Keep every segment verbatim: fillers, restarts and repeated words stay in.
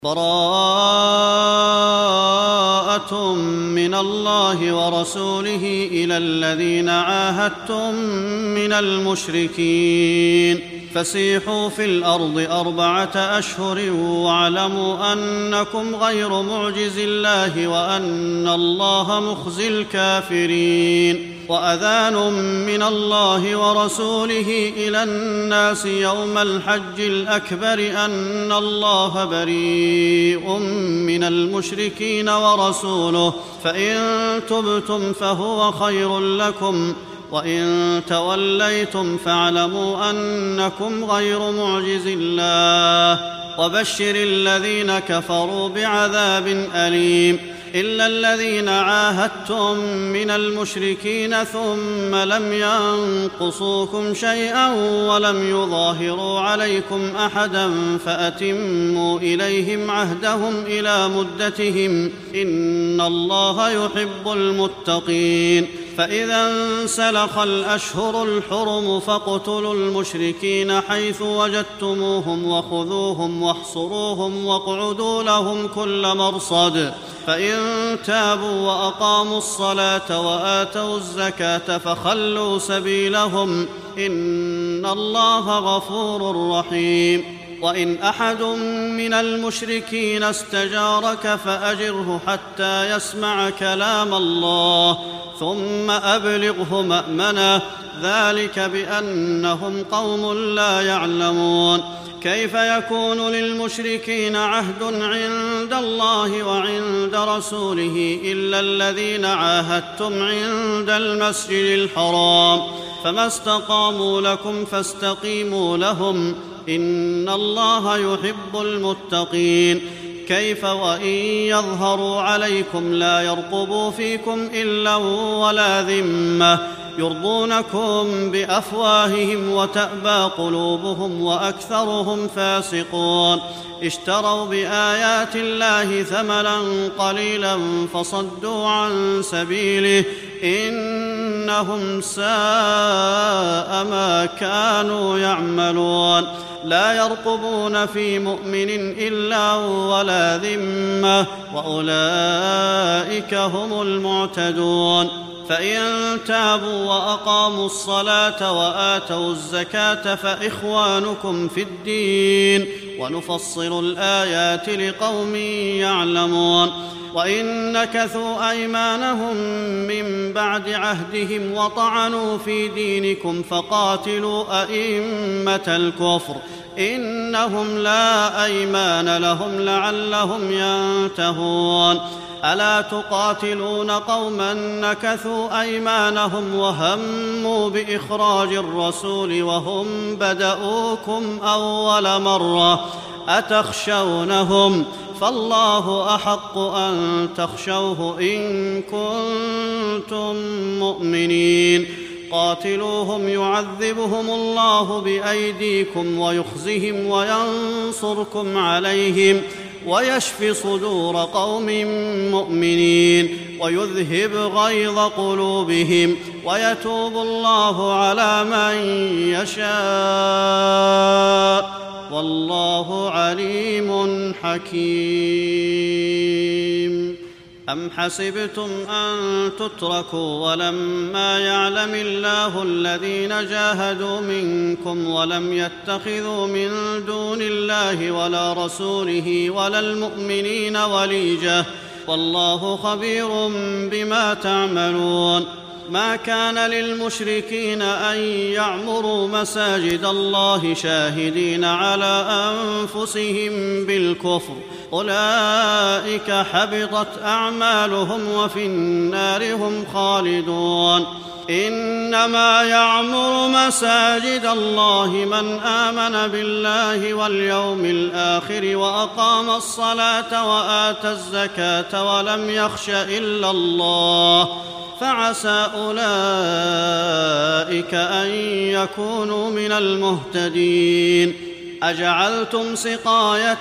براءة من الله ورسوله إلى الذين عاهدتم من المشركين فسيحوا في الأرض أربعة أشهر واعلموا أنكم غير معجز الله وأن الله مخزي الكافرين. وأذان من الله ورسوله إلى الناس يوم الحج الأكبر أن الله بريء من المشركين ورسوله فإن تبتم فهو خير لكم وإن توليتم فاعلموا أنكم غير معجز الله وبشر الذين كفروا بعذاب أليم. إلا الذين عاهدتم من المشركين ثم لم ينقصوكم شيئا ولم يظاهروا عليكم أحدا فأتموا إليهم عهدهم إلى مدتهم إن الله يحب المتقين. فإذا انسلخ الأشهر الحرم فاقتلوا المشركين حيث وجدتموهم وخذوهم واحصروهم واقعدوا لهم كل مرصد فإن تابوا وأقاموا الصلاة وآتوا الزكاة فخلوا سبيلهم إن الله غفور رحيم. وإن أحد من المشركين استجارك فأجره حتى يسمع كلام الله ثم أبلغه مأمنه ذلك بأنهم قوم لا يعلمون. كيف يكون للمشركين عهد عند الله وعند رسوله إلا الذين عاهدتم عند المسجد الحرام فما استقاموا لكم فاستقيموا لهم إن الله يحب المتقين. كيف وإن يظهروا عليكم لا يرقبوا فيكم إلا ولا ذمة يرضونكم بأفواههم وتأبى قلوبهم وأكثرهم فاسقون. اشتروا بآيات الله ثمنا قليلا فصدوا عن سبيله إنهم ساء ما كانوا يعملون. لا يرقبون في مؤمن إلا ولا ذمة وأولئك هم المعتدون. فإن تابوا وأقاموا الصلاة وآتوا الزكاة فإخوانكم في الدين ونفصل الآيات لقوم يعلمون. وإن نكثوا أيمانهم من بعد عهدهم وطعنوا في دينكم فقاتلوا أئمة الكفر إنهم لا أيمان لهم لعلهم ينتهون. ألا تقاتلون قوما نكثوا أيمانهم وهموا بإخراج الرسول وهم بدؤوكم أول مرة أتخشونهم فالله أحق أن تخشوه إن كنتم مؤمنين. قاتلوهم يعذبهم الله بأيديكم ويخزهم وينصركم عليهم ويشف صدور قوم مؤمنين ويذهب غيظ قلوبهم ويتوب الله على من يشاء والله عليم حكيم. أم حسبتم أن تتركوا ولما يعلم الله الذين جاهدوا منكم ولم يتخذوا من دون الله ولا رسوله ولا المؤمنين وليجة والله خبير بما تعملون. ما كان للمشركين أن يعمروا مساجد الله شاهدين على أنفسهم بالكفر أولئك حبطت أعمالهم وفي النار هم خالدون. إنما يعمر مساجد الله من آمن بالله واليوم الآخر وأقام الصلاة وآتى الزكاة ولم يخش إلا الله فعسى أولئك أن يكونوا من المهتدين. أجعلتم سقاية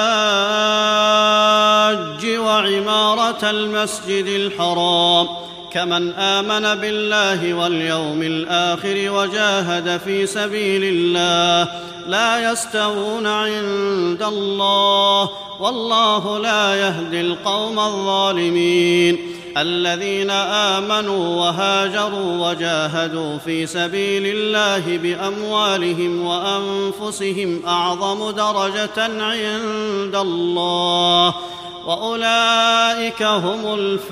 الحاج وعمارة المسجد الحرام أولئك من آمن بالله واليوم الآخر وجاهد في سبيل الله لا يستوون عند الله والله لا يهدي القوم الظالمين. الذين آمنوا وهاجروا وجاهدوا في سبيل الله بأموالهم وأنفسهم أعظم درجة عند الله وأولئك هم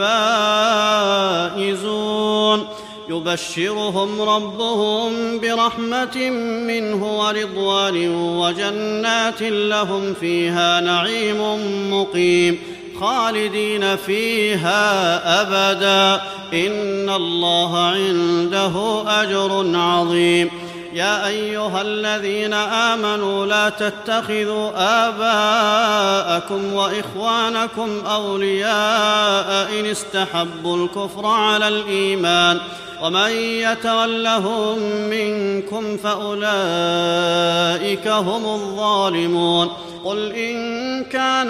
الفائزون. يبشرهم ربهم برحمة منه ورضوان وجنات لهم فيها نعيم مقيم خالدين فيها أبدا إن الله عنده أجر عظيم. يا أيها الذين آمنوا لا تتخذوا آباءكم وإخوانكم أولياء إن استحبوا الكفر على الإيمان ومن يتولهم منكم فأولئك هم الظالمون. قل إن كان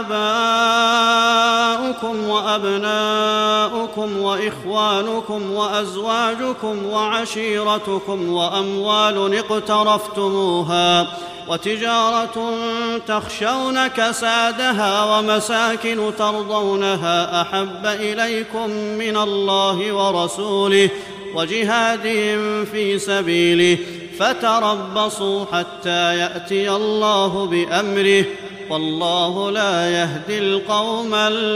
آباؤكم وأبناؤكم وإخوانكم وأزواجكم وعشيرتكم وأموال اقترفتموها وتجارة تخشون كسادها ومساكن ترضونها أحب إليكم من الله ورسوله وجهاد في سبيله فتربصوا حتى يأتي الله بأمره والله لا يهدي القوم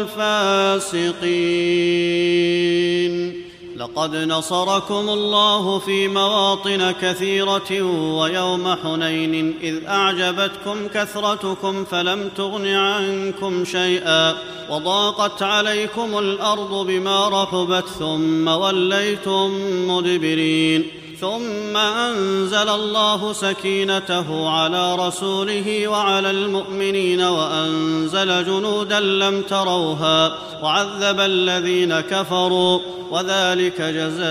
الفاسقين. لقد نصركم الله في مواطن كثيرة ويوم حنين إذ أعجبتكم كثرتكم فلم تغن عنكم شيئا وضاقت عليكم الأرض بما رحبت ثم وليتم مدبرين ثم أنزل الله سكينته على رسوله وعلى المؤمنين وأنزل جنودا لم تروها وعذب الذين كفروا وذلك جزاء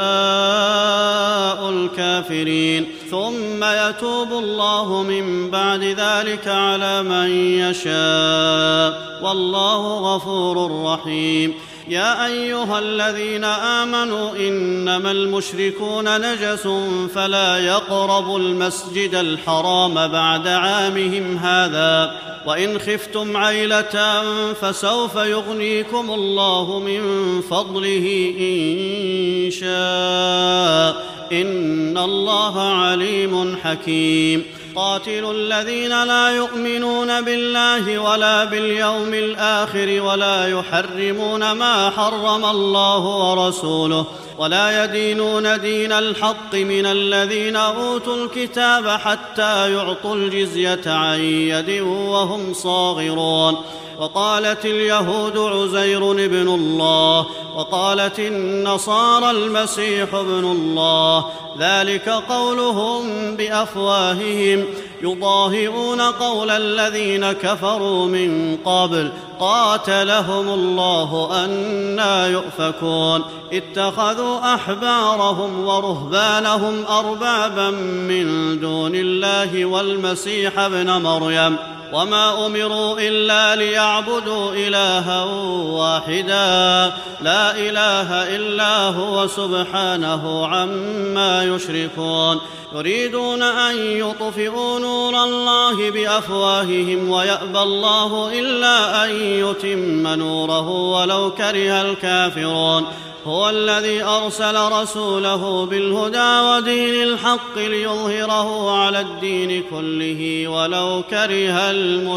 الكافرين. ثم يتوب الله من بعد ذلك على من يشاء والله غفور رحيم. يا أيها الذين آمنوا إنما المشركون نجس فلا يقربوا المسجد الحرام بعد عامهم هذا وإن خفتم عيلة فسوف يغنيكم الله من فضله إن شاء إن الله عليم حكيم. قاتلوا الذين لا يؤمنون بالله ولا باليوم الآخر ولا يحرمون ما حرم الله ورسوله ولا يدينون دين الحق من الذين أوتوا الكتاب حتى يعطوا الجزية عن يد وهم صاغرون. وقالت اليهود عزير ابن الله وقالت النصارى المسيح ابن الله ذلك قولهم بأفواههم يضاهئون قول الذين كفروا من قبل قاتلهم الله أنى يؤفكون. اتخذوا أحبارهم ورهبانهم أربابا من دون الله والمسيح ابن مريم وما أمروا إلا ليعبدوا إلها واحدا لا إله إلا هو سبحانه عما يشركون. يريدون أن يطفئوا نور الله بأفواههم ويأبى الله إلا أن يتم نوره ولو كره الكافرون. هو الذي أرسل رسوله بالهدى ودين الحق ليظهره على الدين كله ولو كره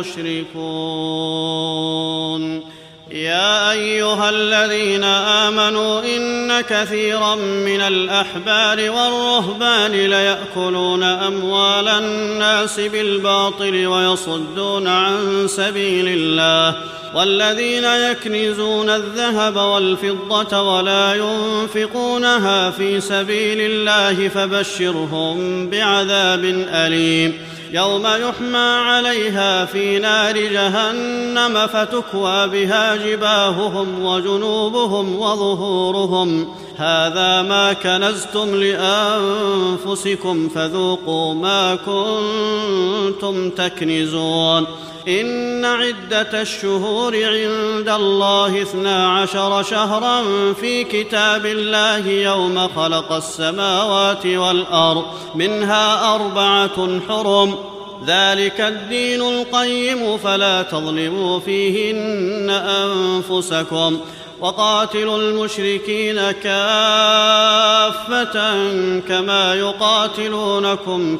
المشركون. يا أيها الذين آمنوا إن كثيرا من الأحبار والرهبان ليأكلون أموال الناس بالباطل ويصدون عن سبيل الله والذين يكنزون الذهب والفضة ولا ينفقونها في سبيل الله فبشرهم بعذاب أليم يوم يحمى عليها في نار جهنم فتكوى بها جباههم وجنوبهم وظهورهم هذا ما كنزتم لأنفسكم فذوقوا ما كنتم تكنزون إن عدة الشهور عند الله اثنا عشر شهرا في كتاب الله يوم خلق السماوات والأرض منها أربعة حرم ذلك الدين القيم فلا تظلموا فيهن أنفسكم وقاتلوا المشركين كافة كما يقاتلونكم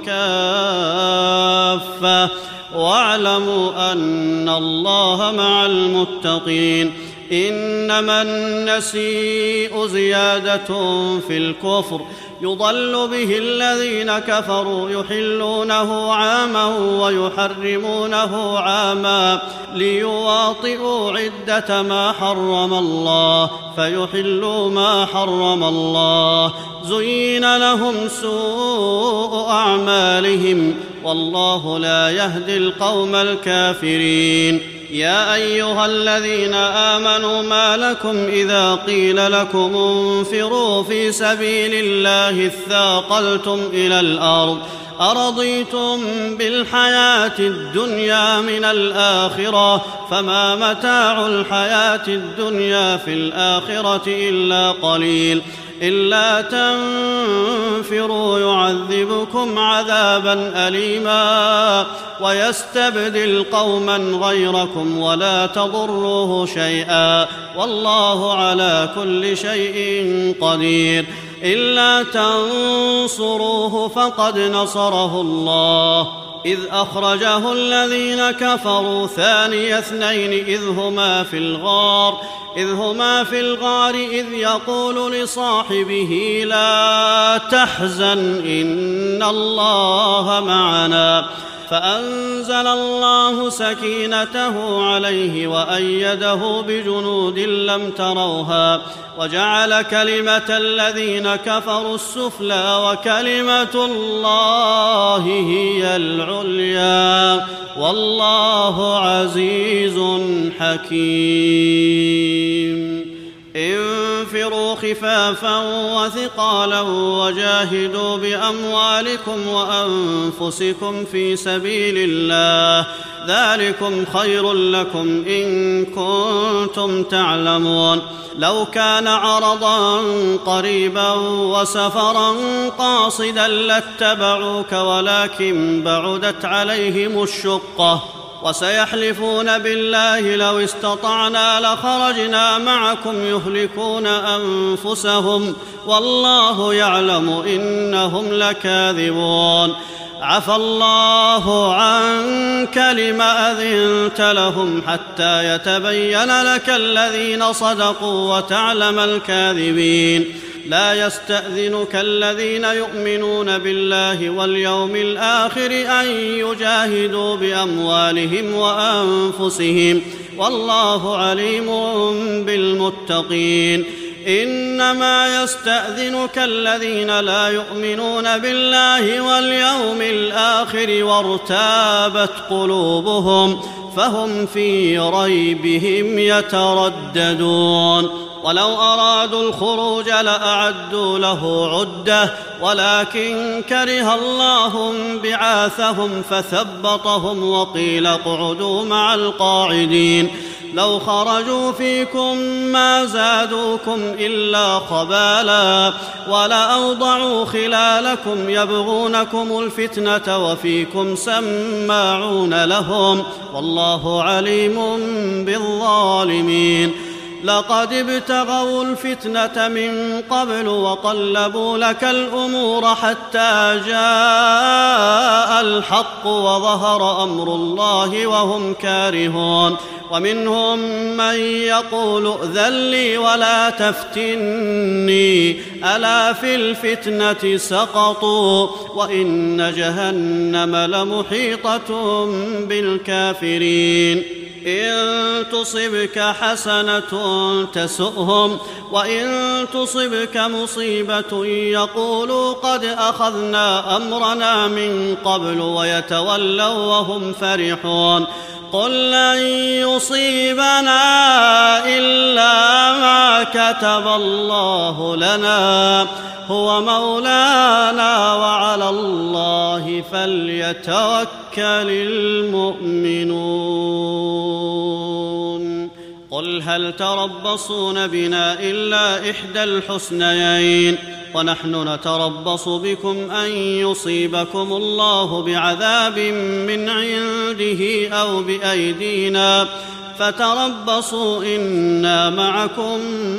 كافة واعلموا أن الله مع المتقين إنما النسيء زيادة في الكفر يضل به الذين كفروا يحلونه عاما ويحرمونه عاما ليواطئوا عدة ما حرم الله فيحلوا ما حرم الله زين لهم سوء أعمالهم والله لا يهدي القوم الكافرين يا أيها الذين آمنوا ما لكم إذا قيل لكم انفروا في سبيل الله اثاقلتم إلى الأرض أرضيتم بالحياة الدنيا من الآخرة فما متاع الحياة الدنيا في الآخرة إلا قليل إلا تنفروا يعذبكم عذابا أليما ويستبدل قوما غيركم ولا تضروه شيئا والله على كل شيء قدير إلا تنصروه فقد نصره الله إذ أخرجه الذين كفروا ثاني اثنين إذ هما في الغار إذ هما في الغار إذ يقول لصاحبه لا تحزن إن الله معنا فأنزل الله سكينته عليه وأيده بجنود لم تروها وجعل كلمة الذين كفروا السفلى وكلمة الله هي العليا والله عزيز حكيم انفروا خفافا وثقالا وجاهدوا بأموالكم وأنفسكم في سبيل الله ذلكم خير لكم إن كنتم تعلمون لو كان عرضا قريبا وسفرا قاصدا لاتبعوك ولكن بعدت عليهم الشقة وسيحلفون بالله لو استطعنا لخرجنا معكم يهلكون أنفسهم والله يعلم إنهم لكاذبون عفى الله عنك لم أذنت لهم حتى يتبين لك الذين صدقوا وتعلم الكاذبين لا يستأذنك الذين يؤمنون بالله واليوم الآخر أن يجاهدوا بأموالهم وأنفسهم والله عليم بالمتقين إنما يستأذنك الذين لا يؤمنون بالله واليوم الآخر وارتابت قلوبهم فهم في ريبهم يترددون ولو أرادوا الخروج لأعدوا له عدة ولكن كره الله بعاثهم فثبطهم وقيل اقعدوا مع القاعدين لو خرجوا فيكم ما زادوكم إلا خبالا ولأوضعوا خلالكم يبغونكم الفتنة وفيكم سماعون لهم والله عليم بالظالمين لقد ابتغوا الفتنة من قبل وقلبوا لك الأمور حتى جاء الحق وظهر أمر الله وهم كارهون ومنهم من يقول ائذن لي ولا تفتني ألا في الفتنة سقطوا وإن جهنم لمحيطة بالكافرين إن تصبك حسنة تسؤهم وإن تصبك مصيبة يقولوا قد أخذنا أمرنا من قبل ويتولوا وهم فرحون قل لن يصيبنا إلا ما كتب الله لنا هو مولانا وعلى الله فليتوكل المؤمنون قل هل تربصون بنا إلا إحدى الحسنيين ونحن نتربص بكم أن يصيبكم الله بعذاب من عنده أو بأيدينا فتربصوا إنا معكم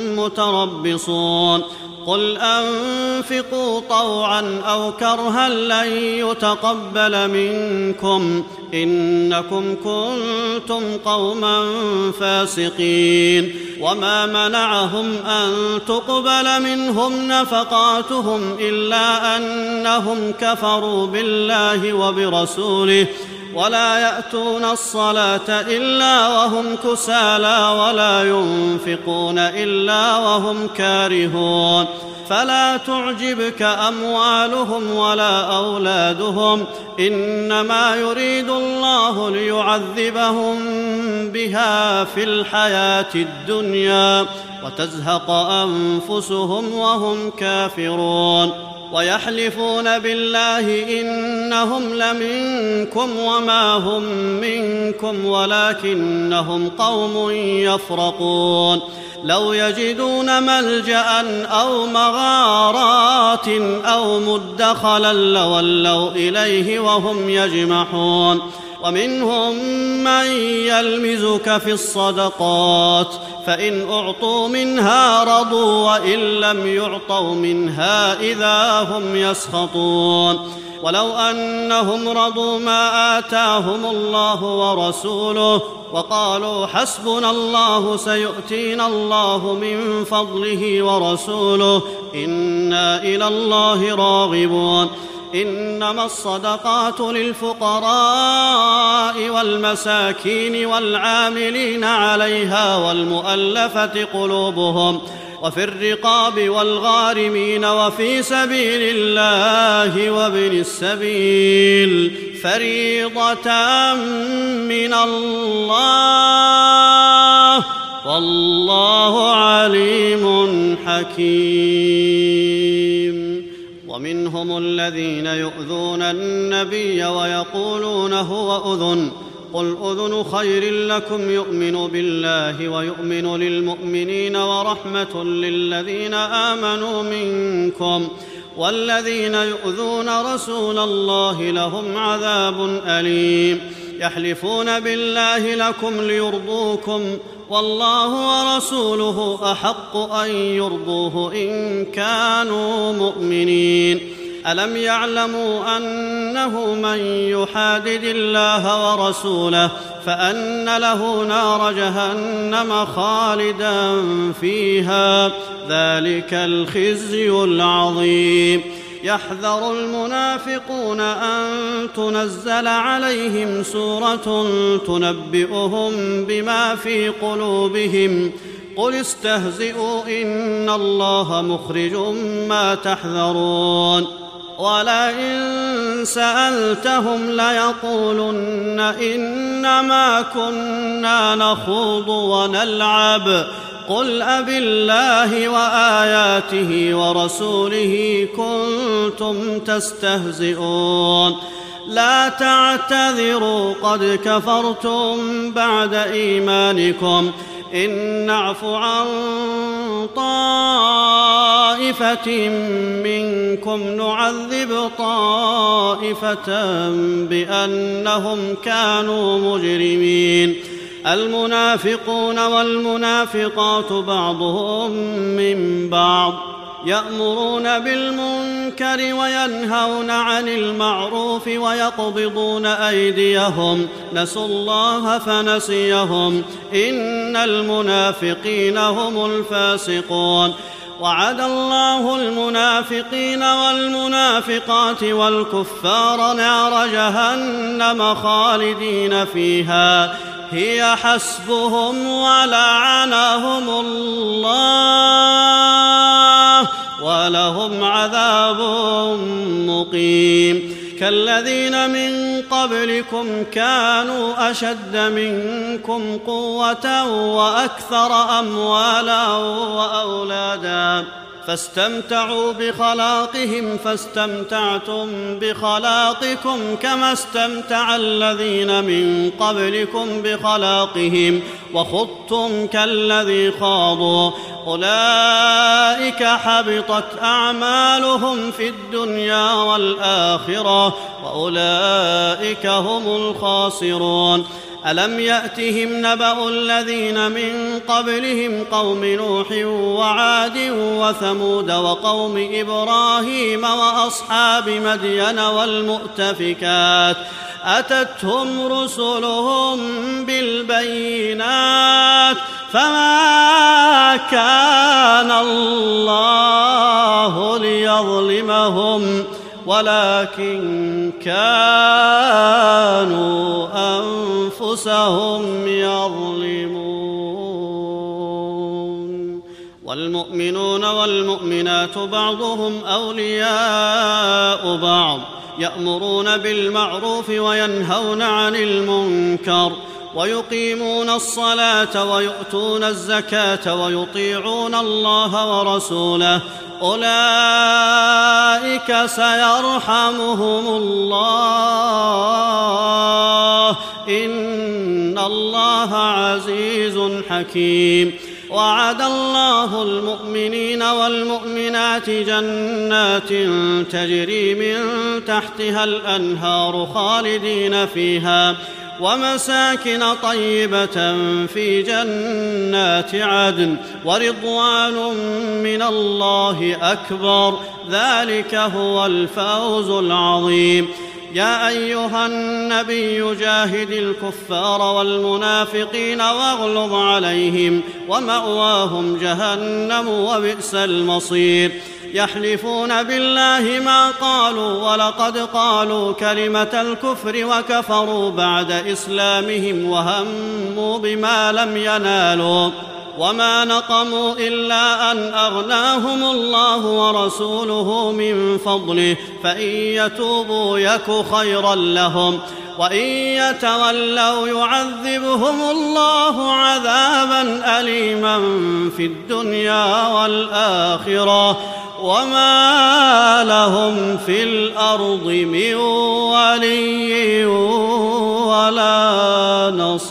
متربصون قل أنفقوا طوعا أو كرها لن يتقبل منكم إنكم كنتم قوما فاسقين وما منعهم أن تقبل منهم نفقاتهم إلا أنهم كفروا بالله وبرسوله ولا يأتون الصلاة إلا وهم كسالى ولا ينفقون إلا وهم كارهون فلا تعجبك أموالهم ولا أولادهم إنما يريد الله ليعذبهم بها في الحياة الدنيا وتزهق أنفسهم وهم كافرون ويحلفون بالله إنهم لمنكم وما هم منكم ولكنهم قوم يفرقون لو يجدون ملجأ أو مغارات أو مدخلا لولوا إليه وهم يجمحون ومنهم من يلمزك في الصدقات فإن أعطوا منها رضوا وإن لم يعطوا منها إذا هم يسخطون ولو أنهم رضوا ما آتاهم الله ورسوله وقالوا حسبنا الله سيؤتينا الله من فضله ورسوله إنا إلى الله راغبون إنما الصدقات للفقراء والمساكين والعاملين عليها والمؤلفة قلوبهم وفي الرقاب والغارمين وفي سبيل الله وابن السبيل فريضة من الله والله عليم حكيم ومنهم الذين يؤذون النبي ويقولون هو أذن قل أذن خير لكم يؤمن بالله ويؤمن للمؤمنين ورحمة للذين آمنوا منكم والذين يؤذون رسول الله لهم عذاب أليم يحلفون بالله لكم ليرضوكم والله ورسوله أحق أن يرضوه إن كانوا مؤمنين ألم يعلموا أنه من يحادد الله ورسوله فأن له نار جهنم خالدا فيها ذلك الخزي العظيم يحذر المنافقون أن تنزل عليهم سورة تنبئهم بما في قلوبهم قل استهزئوا إن الله مخرج ما تحذرون ولئن سألتهم ليقولن إنما كنا نخوض ونلعب قل أبالله وآياته ورسوله كنتم تستهزئون لا تعتذروا قد كفرتم بعد إيمانكم إن نعف عن طائفة منكم نعذب طائفة بأنهم كانوا مجرمين المنافقون والمنافقات بعضهم من بعض يأمرون بالمنكر وينهون عن المعروف ويقبضون أيديهم نسوا الله فنسيهم إن المنافقين هم الفاسقون وعد الله المنافقين والمنافقات والكفار نار جهنم خالدين فيها هي حسبهم ولعنهم الله ولهم عذاب مقيم كالذين من قبلكم كانوا أشد منكم قوة وأكثر أموالا وأولادا فاستمتعوا بخلاقهم فاستمتعتم بخلاقكم كما استمتع الذين من قبلكم بخلاقهم وخضتم كالذي خاضوا أولئك حبطت أعمالهم في الدنيا والآخرة وأولئك هم الخاسرون. ألم يأتهم نبأ الذين من قبلهم قوم نوح وعاد وثمود وقوم إبراهيم وأصحاب مدين والمؤتفكات أتتهم رسلهم بالبينات فما كان الله ليظلمهم ولكن كانوا أنفسهم يظلمون. والمؤمنون والمؤمنات بعضهم أولياء بعض يأمرون بالمعروف وينهون عن المنكر ويقيمون الصلاة ويؤتون الزكاة ويطيعون الله ورسوله أولئك سيرحمهم الله إن الله عزيز حكيم. وعد الله المؤمنين والمؤمنات جنات تجري من تحتها الأنهار خالدين فيها ومساكن طيبة في جنات عدن ورضوان من الله أكبر ذلك هو الفوز العظيم. يا أيها النبي جاهد الكفار والمنافقين واغلظ عليهم ومأواهم جهنم وبئس المصير. يحلفون بالله ما قالوا ولقد قالوا كلمة الكفر وكفروا بعد إسلامهم وهموا بما لم ينالوا وما نقموا إلا أن أغناهم الله ورسوله من فضله فإن يتوبوا يك خيرا لهم وإن يتولوا يعذبهم الله عذابا أليما في الدنيا والآخرة وما لهم في الأرض من ولي ولا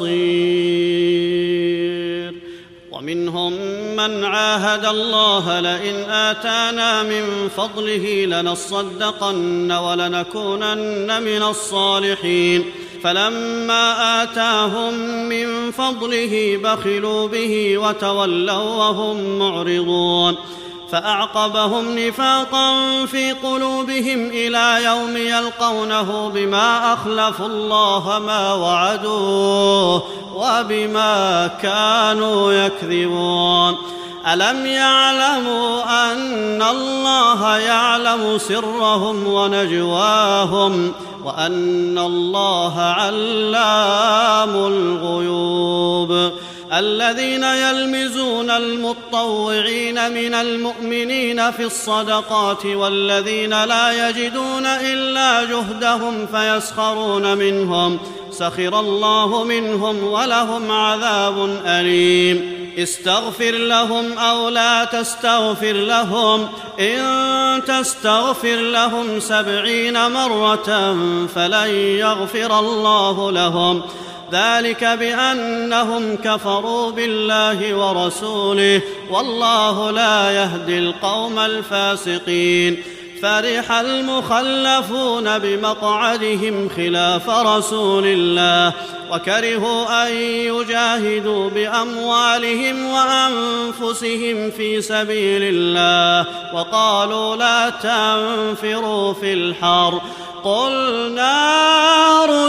نصير. ومنهم من عاهد الله لئن آتانا من فضله لنصدقن ولنكونن من الصالحين فلما آتاهم من فضله بخلوا به وتولوا وهم معرضون فأعقبهم نفاقا في قلوبهم إلى يوم يلقونه بما أخلفوا الله ما وعدوه وبما كانوا يكذبون. ألم يعلموا أن الله يعلم سرهم ونجواهم وأن الله علام الغيوب. الذين يلمزون المطوعين من المؤمنين في الصدقات والذين لا يجدون إلا جهدهم فيسخرون منهم سخر الله منهم ولهم عذاب أليم. استغفر لهم أو لا تستغفر لهم إن تستغفر لهم سبعين مرة فلن يغفر الله لهم ذلك بأنهم كفروا بالله ورسوله والله لا يهدي القوم الفاسقين. فرح المخلفون بمقعدهم خلاف رسول الله وكرهوا أن يجاهدوا بأموالهم وأنفسهم في سبيل الله وقالوا لا تنفروا في الحر قل نار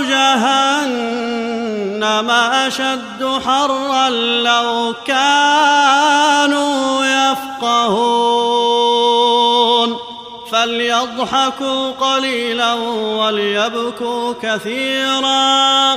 جهنم أشد حرا لو كانوا يفقهون فليضحكوا قليلا وليبكوا كثيرا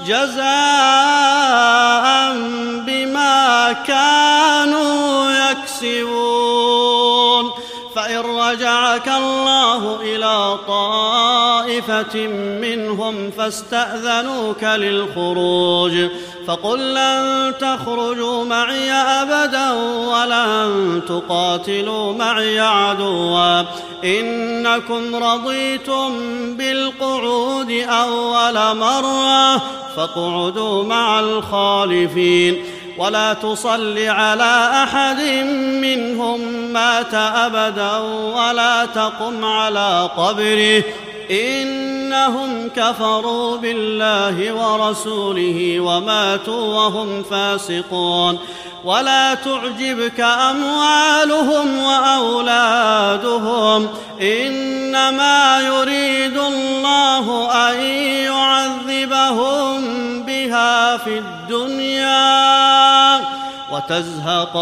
جزاء بما كانوا يكسبون. فإن رجعك الله إلى طائفة منهم منهم فاستأذنوك للخروج فقل لن تخرجوا معي أبدا ولن تقاتلوا معي عدوا إنكم رضيتم بالقعود أول مرة فاقعدوا مع الخالفين ولا تصل على أحد منهم مات أبدا ولا تقم على قبره إنهم كفروا بالله ورسوله وماتوا وهم فاسقون ولا تعجبك أموالهم وأولادهم إنما يريد الله أن يعذبهم بها في الدنيا وتزهق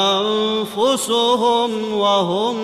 أنفسهم وهم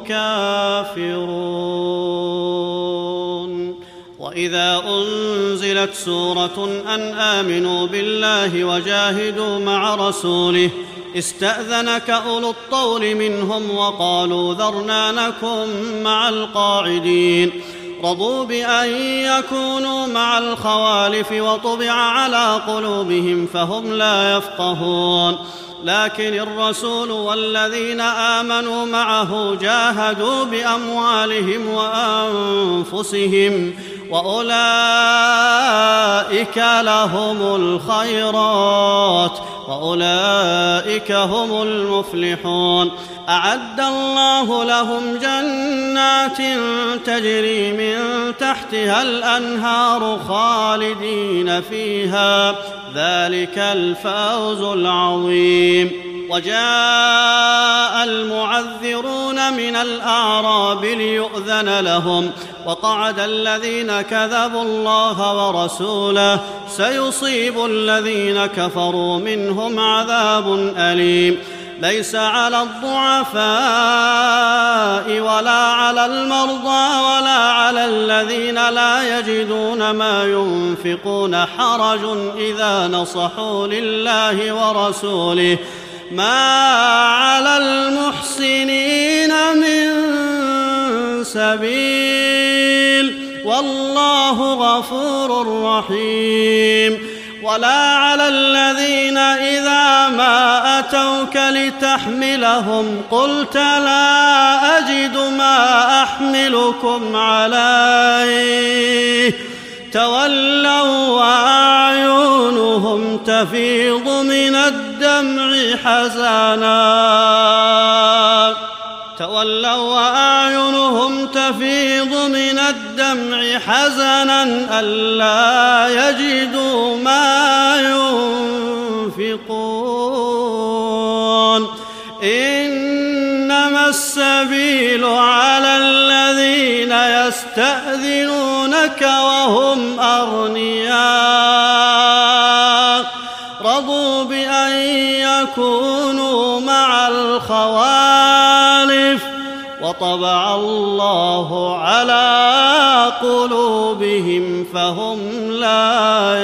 كافرون وإذا أنزلت سورة أن آمنوا بالله وجاهدوا مع رسوله استأذنك أولو الطول منهم وقالوا ذرنا نكن مع القاعدين رضوا بأن يكونوا مع الخوالف وطبع على قلوبهم فهم لا يفقهون لكن الرسول والذين آمنوا معه جاهدوا بأموالهم وأنفسهم وأولئك لهم الخيرات وأولئك هم المفلحون أعد الله لهم جنات تجري من تحتها الأنهار خالدين فيها ذلك الفوز العظيم وجاء المعذرون من الأعراب ليؤذن لهم وقعد الذين كذبوا الله ورسوله سيصيب الذين كفروا منهم عذاب أليم ليس على الضعفاء ولا على المرضى ولا على الذين لا يجدون ما ينفقون حرج إذا نصحوا لله ورسوله ما على المحسنين من سبيل والله غفور رحيم ولا على الذين إذا ما أتوك لتحملهم قلت لا أجد ما أحملكم عليه تولوا وأعينهم تفيض من الدمع حزنا تولوا وأعينهم تفيض من الدمع حزنا ألا يجدوا ما ينفقون إنما السبيل على الذين يستأذنونك وهم أغنياء رضوا بأن يكونوا مع الخوالف وطبع الله على قلوبهم فهم لا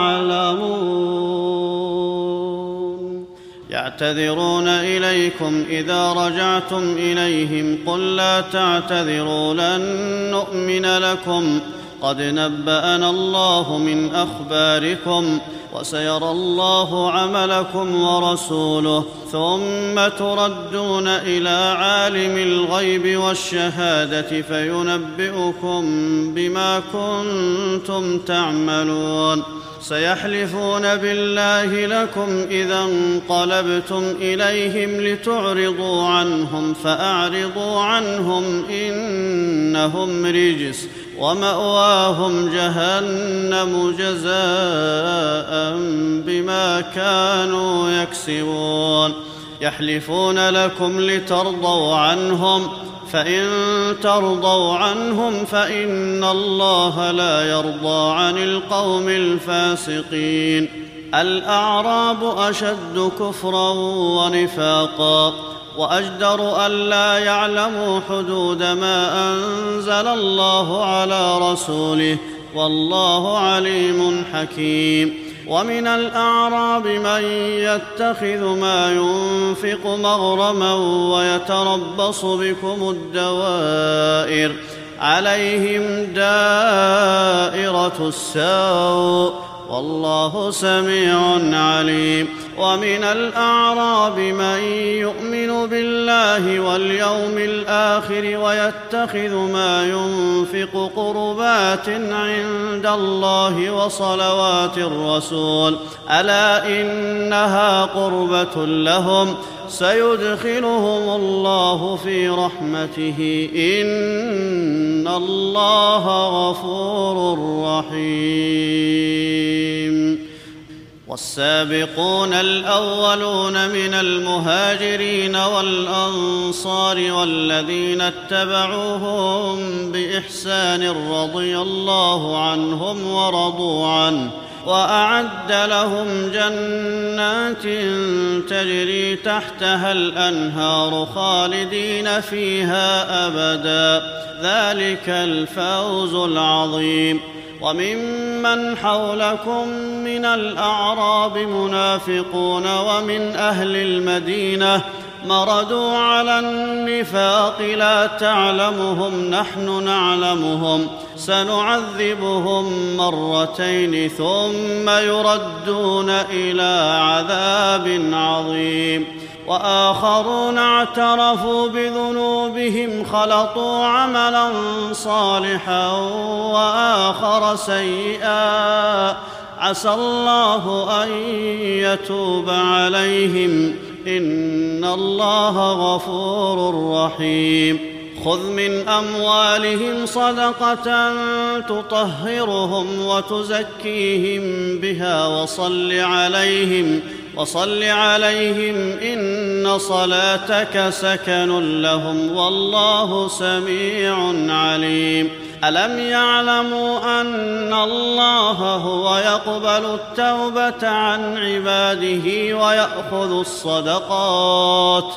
يعلمون يعتذرون إليكم إذا رجعتم إليهم قل لا تعتذروا لن نؤمن لكم قد نبأنا الله من أخباركم وسيرى الله عملكم ورسوله ثم تردون إلى عالم الغيب والشهادة فينبئكم بما كنتم تعملون سيحلفون بالله لكم إذا انقلبتم إليهم لتعرضوا عنهم فأعرضوا عنهم إنهم رجس ومأواهم جهنم جزاء بما كانوا يكسبون يحلفون لكم لترضوا عنهم فإن ترضوا عنهم فإن الله لا يرضى عن القوم الفاسقين الأعراب أشد كفرا ونفاقا وأجدر ألا يعلموا حدود ما أنزل الله على رسوله والله عليم حكيم ومن الأعراب من يتخذ ما ينفق مغرما ويتربص بكم الدوائر عليهم دائرة السوء والله سميع عليم. ومن الأعراب من يؤمن بالله واليوم الآخر ويتخذ ما ينفق قربات عند الله وصلوات الرسول ألا إنها قربة لهم سيدخلهم الله في رحمته إن الله غفور رحيم. والسابقون الأولون من المهاجرين والأنصار والذين اتبعوهم بإحسان رضي الله عنهم ورضوا عنه وأعد لهم جنات تجري تحتها الأنهار خالدين فيها أبدا ذلك الفوز العظيم. وممن حولكم من الأعراب منافقون ومن أهل المدينة مردوا على النفاق لا تعلمهم نحن نعلمهم سنعذبهم مرتين ثم يردون إلى عذاب عظيم. وآخرون اعترفوا بذنوبهم خلطوا عملا صالحا وآخر سيئا عسى الله أن يتوب عليهم إن الله غفور رحيم. خذ من أموالهم صدقة تطهرهم وتزكيهم بها وصل عليهم وصل عليهم إن صلاتك سكن لهم والله سميع عليم. ألم يعلموا أن الله هو يقبل التوبة عن عباده ويأخذ الصدقات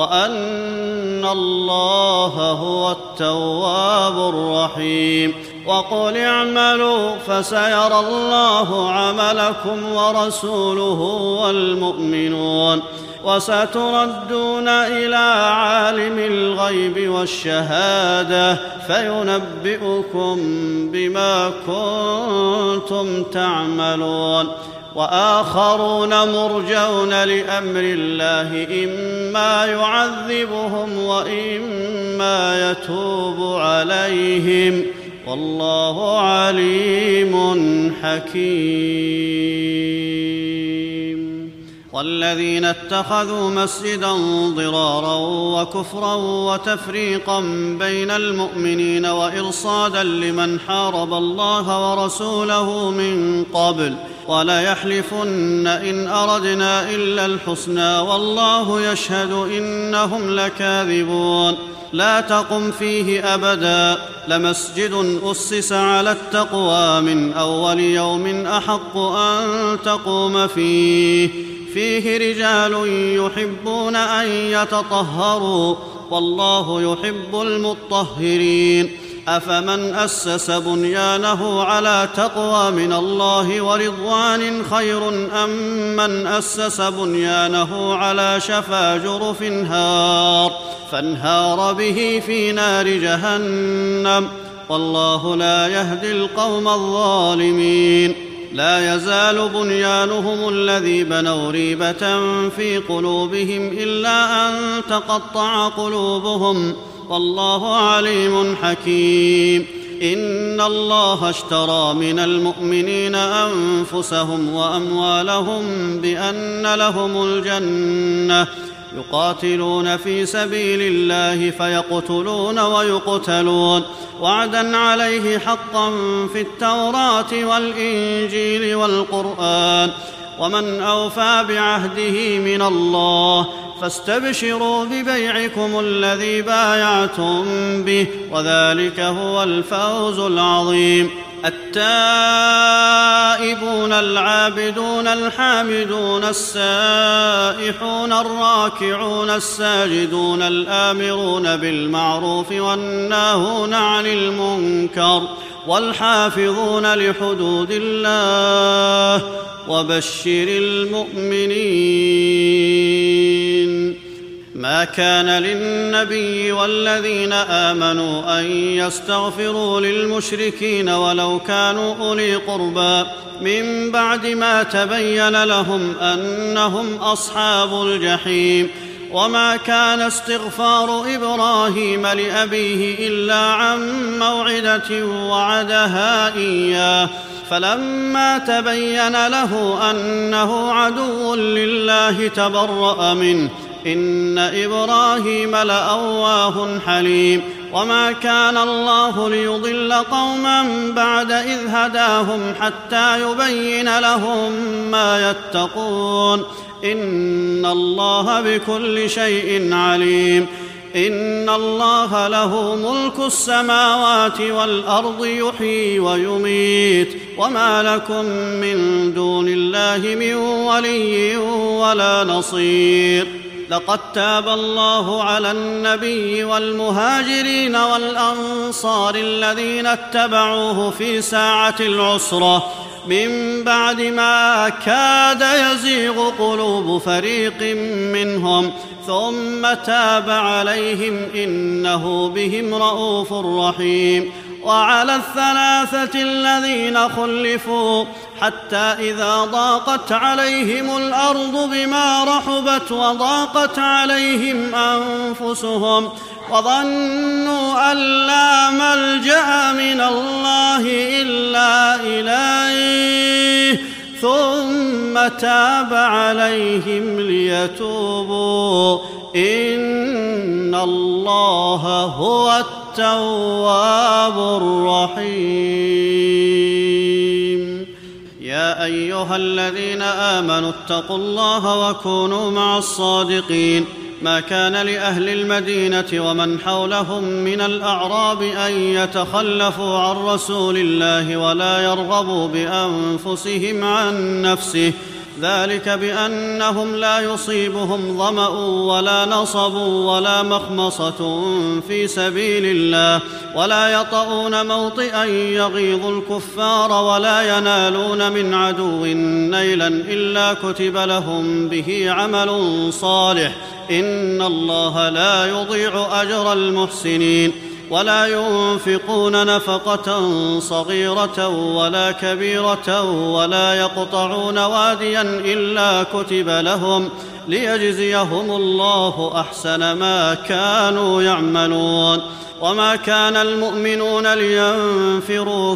وأن الله هو التواب الرحيم. وقل اعملوا فسيرى الله عملكم ورسوله والمؤمنون وستردون إلى عالم الغيب والشهادة فينبئكم بما كنتم تعملون. وآخرون مرجون لأمر الله إما يعذبهم وإما يتوب عليهم والله عليم حكيم. والذين اتخذوا مسجدا ضرارا وكفرا وتفريقا بين المؤمنين وإرصادا لمن حارب الله ورسوله من قبل وليحلفن إن أردنا إلا الحسنى والله يشهد إنهم لكاذبون. لا تقم فيه أبدا لمسجد أسس على التقوى من أول يوم أحق أن تقوم فيه فيه رجال يحبون أن يتطهروا والله يحب المطهرين. أفمن أسس بنيانه على تقوى من الله ورضوان خير أم من أسس بنيانه على شفا جرف هار فانهار به في نار جهنم والله لا يهدي القوم الظالمين. لا يزال بنيانهم الذي بنوا ريبة في قلوبهم إلا أن تقطع قلوبهم والله عليم حكيم. إن الله اشترى من المؤمنين أنفسهم وأموالهم بأن لهم الجنة يقاتلون في سبيل الله فيقتلون ويقتلون وعدا عليه حقا في التوراة والإنجيل والقرآن ومن أوفى بعهده من الله فاستبشروا ببيعكم الذي بايعتم به وذلك هو الفوز العظيم. التائبون العابدون الحامدون السائحون الراكعون الساجدون الآمرون بالمعروف والناهون عن المنكر والحافظون لحدود الله وبشر المؤمنين. ما كان للنبي والذين آمنوا أن يستغفروا للمشركين ولو كانوا أولي قربى من بعد ما تبين لهم أنهم أصحاب الجحيم. وما كان استغفار إبراهيم لأبيه إلا عن موعدة وعدها إياه فلما تبين له أنه عدو لله تبرأ منه إن إبراهيم لأواه حليم. وما كان الله ليضل قوما بعد إذ هداهم حتى يبين لهم ما يتقون إن الله بكل شيء عليم. إن الله له ملك السماوات والأرض يحيي ويميت وما لكم من دون الله من ولي ولا نصير. لقد تاب الله على النبي والمهاجرين والأنصار الذين اتبعوه في ساعة العسرة من بعد ما كاد يزيغ قلوب فريق منهم ثم تاب عليهم إنه بهم رءوف رحيم. وعلى الثلاثة الذين خلفوا حتى إذا ضاقت عليهم الأرض بما رحبت وضاقت عليهم أنفسهم وظنوا أن لا ملجأ من الله إلا إليه ثم تاب عليهم ليتوبوا إن الله هو التواب الرحيم. يا أيها الذين آمنوا اتقوا الله وكونوا مع الصادقين. ما كان لأهل المدينة ومن حولهم من الأعراب أن يتخلفوا عن رسول الله ولا يرغبوا بأنفسهم عن نفسه ذلك بأنهم لا يصيبهم ظمأ ولا نصب ولا مخمصة في سبيل الله ولا يطؤون موطئا يغيظ الكفار ولا ينالون من عدو نيلا إلا كتب لهم به عمل صالح إن الله لا يضيع أجر المحسنين. ولا ينفقون نفقة صغيرة ولا كبيرة ولا يقطعون واديا إلا كتب لهم ليجزيهم الله أحسن ما كانوا يعملون. وما كان المؤمنون لينفروا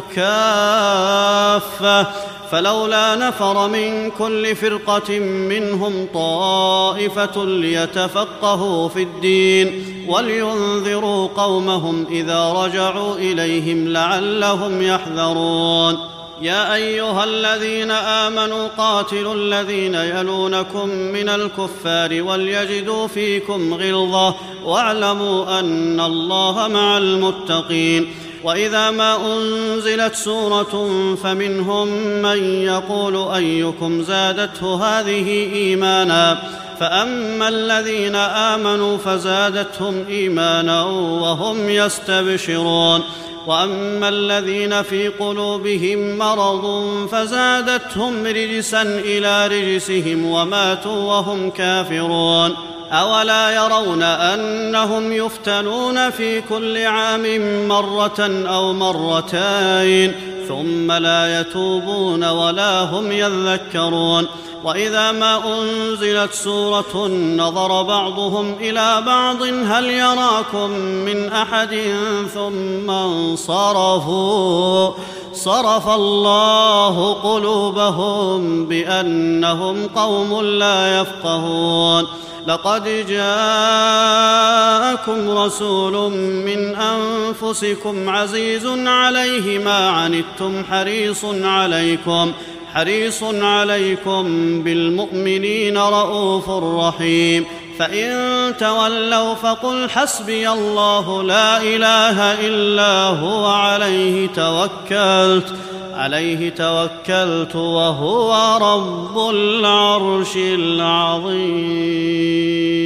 كافة فلولا نفر من كل فرقة منهم طائفة ليتفقهوا في الدين ولينذروا قومهم إذا رجعوا إليهم لعلهم يحذرون. يا أيها الذين آمنوا قاتلوا الذين يلونكم من الكفار وليجدوا فيكم غلظة واعلموا أن الله مع المتقين. وإذا ما أنزلت سورة فمنهم من يقول أيكم زادته هذه إيمانا فأما الذين آمنوا فزادتهم إيمانا وهم يستبشرون وأما الذين في قلوبهم مرض فزادتهم رجسا إلى رجسهم وماتوا وهم كافرون. أولا يرون أنهم يفتنون في كل عام مرة أو مرتين ثم لا يتوبون ولا هم يذكرون. وإذا ما أنزلت سورة نظر بعضهم إلى بعض هل يراكم من أحد ثم انصرفوا صرف الله قلوبهم بأنهم قوم لا يفقهون. لقد جاءكم رسول من أنفسكم عزيز عليه ما عنتم حريص عليكم حريص عليكم بالمؤمنين رءوف رحيم. فإن تولوا فقل حسبي الله لا إله إلا هو عليه توكلت عليه توكلت وهو رب العرش العظيم.